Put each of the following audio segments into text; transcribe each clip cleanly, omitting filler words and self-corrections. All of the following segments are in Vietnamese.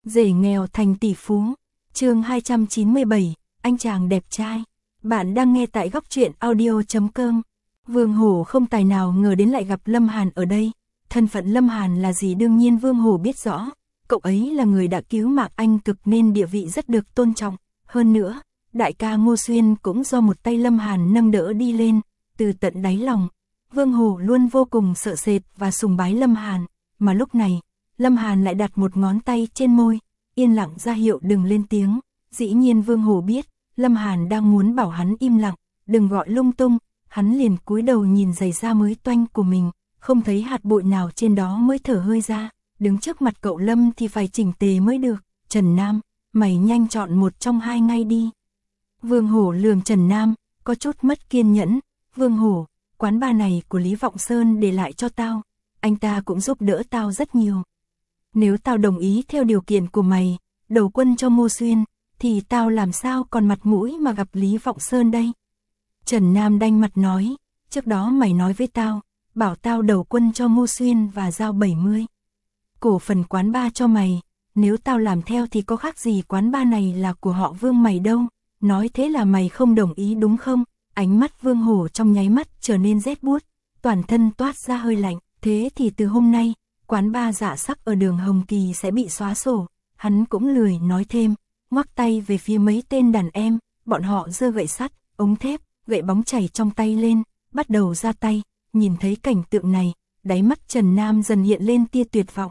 Rể nghèo thành tỷ phú. Chương 297, anh chàng đẹp trai. Bạn đang nghe tại góc truyện audio.com. Vương Hổ không tài nào ngờ đến lại gặp Lâm Hàn ở đây. Thân phận Lâm Hàn là gì đương nhiên Vương Hổ biết rõ. Cậu ấy là người đã cứu mạng anh cực nên địa vị rất được tôn trọng. Hơn nữa, đại ca Ngô Xuyên cũng do một tay Lâm Hàn nâng đỡ đi lên. Từ tận đáy lòng, Vương Hổ luôn vô cùng sợ sệt và sùng bái Lâm Hàn. Mà lúc này, Lâm Hàn lại đặt một ngón tay trên môi, yên lặng ra hiệu đừng lên tiếng. Dĩ nhiên Vương Hổ biết, Lâm Hàn đang muốn bảo hắn im lặng, đừng gọi lung tung. Hắn liền cúi đầu nhìn giày da mới toanh của mình, không thấy hạt bụi nào trên đó mới thở hơi ra. Đứng trước mặt cậu Lâm thì phải chỉnh tề mới được. Trần Nam, mày nhanh chọn một trong hai ngay đi. Vương Hổ lườm Trần Nam, có chút mất kiên nhẫn. Vương Hổ, quán bar này của Lý Vọng Sơn để lại cho tao. Anh ta cũng giúp đỡ tao rất nhiều. Nếu tao đồng ý theo điều kiện của mày, đầu quân cho Ngô Xuyên, thì tao làm sao còn mặt mũi mà gặp Lý Vọng Sơn đây? Trần Nam đanh mặt nói, trước đó mày nói với tao, bảo tao đầu quân cho Ngô Xuyên và giao 70 cổ phần quán bar cho mày. Nếu tao làm theo thì có khác gì quán bar này là của họ Vương mày đâu. Nói thế là mày không đồng ý đúng không? Ánh mắt Vương Hổ trong nháy mắt trở nên rét buốt, toàn thân toát ra hơi lạnh. Thế thì từ hôm nay, quán bar Dạ Sắc ở đường Hồng Kỳ sẽ bị xóa sổ. Hắn cũng lười nói thêm, ngoắc tay về phía mấy tên đàn em, bọn họ giơ gậy sắt, ống thép, gậy bóng chảy trong tay lên, bắt đầu ra tay. Nhìn thấy cảnh tượng này, đáy mắt Trần Nam dần hiện lên tia tuyệt vọng.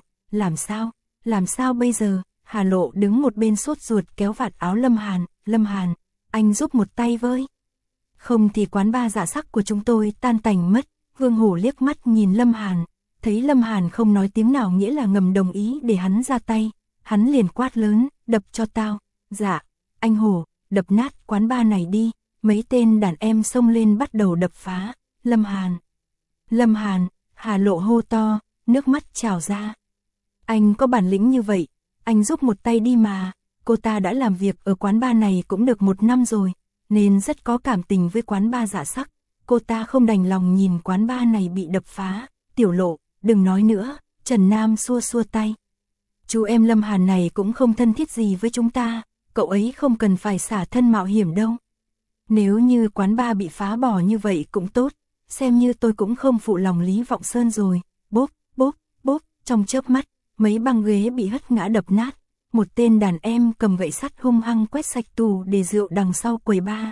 Làm sao bây giờ? Hà Lộ đứng một bên sốt ruột kéo vạt áo Lâm Hàn. Lâm Hàn, anh giúp một tay với. Không thì quán bar Dạ Sắc của chúng tôi tan tành mất. Vương Hổ liếc mắt nhìn Lâm Hàn, thấy Lâm Hàn không nói tiếng nào nghĩa là ngầm đồng ý để hắn ra tay. Hắn liền quát lớn, đập cho tao. Dạ, anh Hổ, đập nát quán bar này đi. Mấy tên đàn em xông lên bắt đầu đập phá. Lâm Hàn, Hà Lộ hô to, nước mắt trào ra. Anh có bản lĩnh như vậy, anh giúp một tay đi mà. Cô ta đã làm việc ở quán bar này cũng được 1 năm rồi, nên rất có cảm tình với quán bar Dạ Sắc. Cô ta không đành lòng nhìn quán bar này bị đập phá. Tiểu Lộ, đừng nói nữa. Trần Nam xua xua tay. Chú em Lâm Hàn này cũng không thân thiết gì với chúng ta, cậu ấy không cần phải xả thân mạo hiểm đâu. Nếu như quán bar bị phá bỏ như vậy cũng tốt, xem như tôi cũng không phụ lòng Lý Vọng Sơn rồi. Bốp, bốp, bốp, trong chớp mắt, mấy băng ghế bị hất ngã đập nát. Một tên đàn em cầm gậy sắt hung hăng quét sạch tủ để rượu đằng sau quầy bar.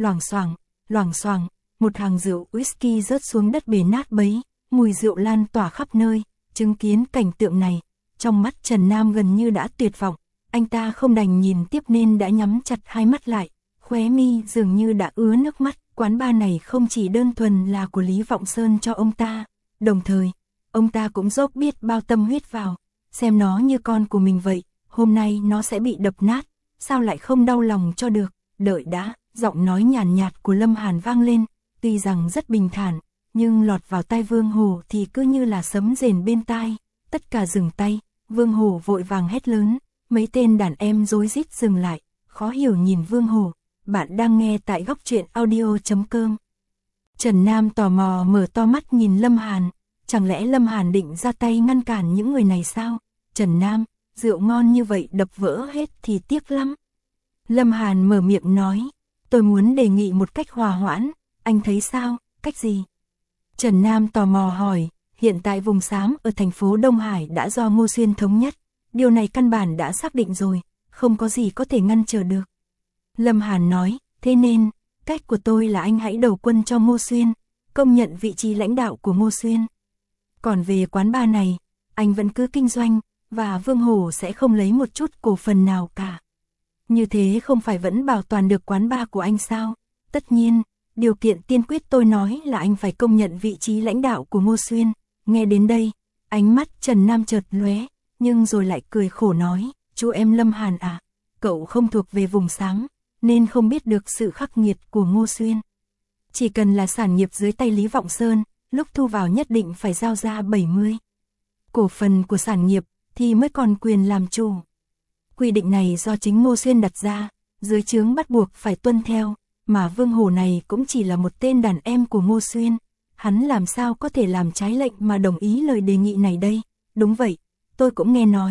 Loảng xoảng, một hàng rượu whisky rớt xuống đất bể nát bấy, mùi rượu lan tỏa khắp nơi. Chứng kiến cảnh tượng này, trong mắt Trần Nam gần như đã tuyệt vọng. Anh ta không đành nhìn tiếp nên đã nhắm chặt hai mắt lại, khóe mi dường như đã ứa nước mắt. Quán bar này không chỉ đơn thuần là của Lý Vọng Sơn cho ông ta, đồng thời, ông ta cũng dốc biết bao tâm huyết vào, xem nó như con của mình vậy. Hôm nay nó sẽ bị đập nát, sao lại không đau lòng cho được. Đợi đã, giọng nói nhàn nhạt của Lâm Hàn vang lên, tuy rằng rất bình thản, nhưng lọt vào tai Vương Hổ thì cứ như là sấm rền bên tai. Tất cả dừng tay, Vương Hổ vội vàng hét lớn, mấy tên đàn em rối rít dừng lại, khó hiểu nhìn Vương Hổ. Bạn đang nghe tại góc truyện audio.com. Trần Nam tò mò mở to mắt nhìn Lâm Hàn, chẳng lẽ Lâm Hàn định ra tay ngăn cản những người này sao? Trần Nam, rượu ngon như vậy đập vỡ hết thì tiếc lắm. Lâm Hàn mở miệng nói, tôi muốn đề nghị một cách hòa hoãn, anh thấy sao? Cách gì? Trần Nam tò mò hỏi, hiện tại vùng xám ở thành phố Đông Hải đã do Ngô Xuyên thống nhất, điều này căn bản đã xác định rồi, không có gì có thể ngăn trở được. Lâm Hàn nói, thế nên, cách của tôi là anh hãy đầu quân cho Ngô Xuyên, công nhận vị trí lãnh đạo của Ngô Xuyên. Còn về quán bar này, anh vẫn cứ kinh doanh, và Vương Hổ sẽ không lấy một chút cổ phần nào cả. Như thế không phải vẫn bảo toàn được quán bar của anh sao? Tất nhiên, điều kiện tiên quyết tôi nói là anh phải công nhận vị trí lãnh đạo của Ngô Xuyên. Nghe đến đây, ánh mắt Trần Nam chợt lóe, nhưng rồi lại cười khổ nói, chú em Lâm Hàn à, cậu không thuộc về vùng xám, nên không biết được sự khắc nghiệt của Ngô Xuyên. Chỉ cần là sản nghiệp dưới tay Lý Vọng Sơn, lúc thu vào nhất định phải giao ra 70 cổ phần của sản nghiệp thì mới còn quyền làm chủ. Quy định này do chính Ngô Xuyên đặt ra, dưới trướng bắt buộc phải tuân theo, mà Vương Hổ này cũng chỉ là một tên đàn em của Ngô Xuyên. Hắn làm sao có thể làm trái lệnh mà đồng ý lời đề nghị này đây? Đúng vậy, tôi cũng nghe nói,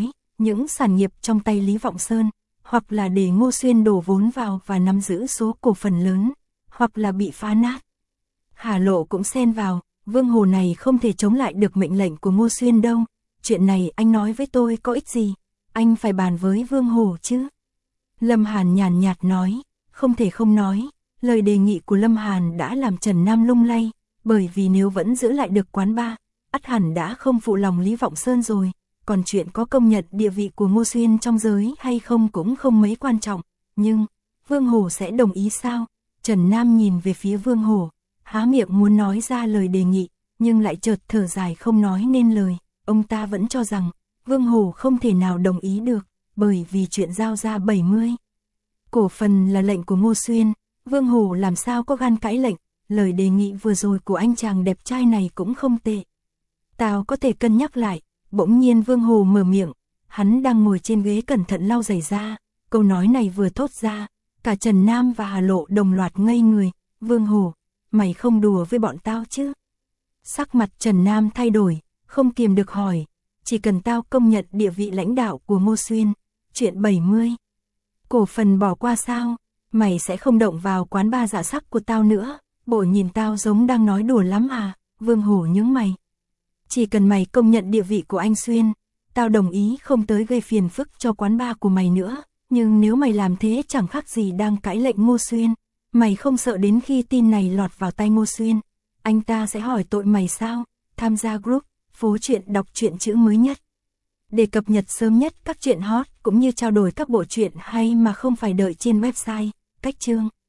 những sản nghiệp trong tay Lý Vọng Sơn, hoặc là để Ngô Xuyên đổ vốn vào và nắm giữ số cổ phần lớn, hoặc là bị phá nát. Hà Lộ cũng xen vào, Vương Hồ này không thể chống lại được mệnh lệnh của Ngô Xuyên đâu, chuyện này anh nói với tôi có ích gì, anh phải bàn với Vương Hồ chứ. Lâm Hàn nhàn nhạt nói, không thể không nói, lời đề nghị của Lâm Hàn đã làm Trần Nam lung lay, bởi vì nếu vẫn giữ lại được quán bar, ắt hẳn đã không phụ lòng Lý Vọng Sơn rồi, còn chuyện có công nhận địa vị của Ngô Xuyên trong giới hay không cũng không mấy quan trọng, nhưng Vương Hồ sẽ đồng ý sao? Trần Nam nhìn về phía Vương Hồ, há miệng muốn nói ra lời đề nghị, nhưng lại chợt thở dài không nói nên lời, ông ta vẫn cho rằng Vương Hồ không thể nào đồng ý được, bởi vì chuyện giao ra 70 cổ phần là lệnh của Ngô Xuyên, Vương Hồ làm sao có gan cãi lệnh, lời đề nghị vừa rồi của anh chàng đẹp trai này cũng không tệ. Tao có thể cân nhắc lại. Bỗng nhiên Vương Hồ mở miệng, hắn đang ngồi trên ghế cẩn thận lau giày ra, câu nói này vừa thốt ra, cả Trần Nam và Hà Lộ đồng loạt ngây người, Vương Hồ, mày không đùa với bọn tao chứ? Sắc mặt Trần Nam thay đổi, không kìm được hỏi, chỉ cần tao công nhận địa vị lãnh đạo của Ngô Xuyên, chuyện 70 cổ phần bỏ qua sao, mày sẽ không động vào quán bar dạ sắc của tao nữa, bộ nhìn tao giống đang nói đùa lắm à, Vương Hồ nhướng mày. Chỉ cần mày công nhận địa vị của anh Xuyên, tao đồng ý không tới gây phiền phức cho quán bar của mày nữa, nhưng nếu mày làm thế chẳng khác gì đang cãi lệnh Ngô Xuyên, mày không sợ đến khi tin này lọt vào tay Ngô Xuyên, anh ta sẽ hỏi tội mày sao? Tham gia group Phố Truyện đọc truyện chữ mới nhất, để cập nhật sớm nhất các truyện hot cũng như trao đổi các bộ truyện hay mà không phải đợi trên website Cách Chương.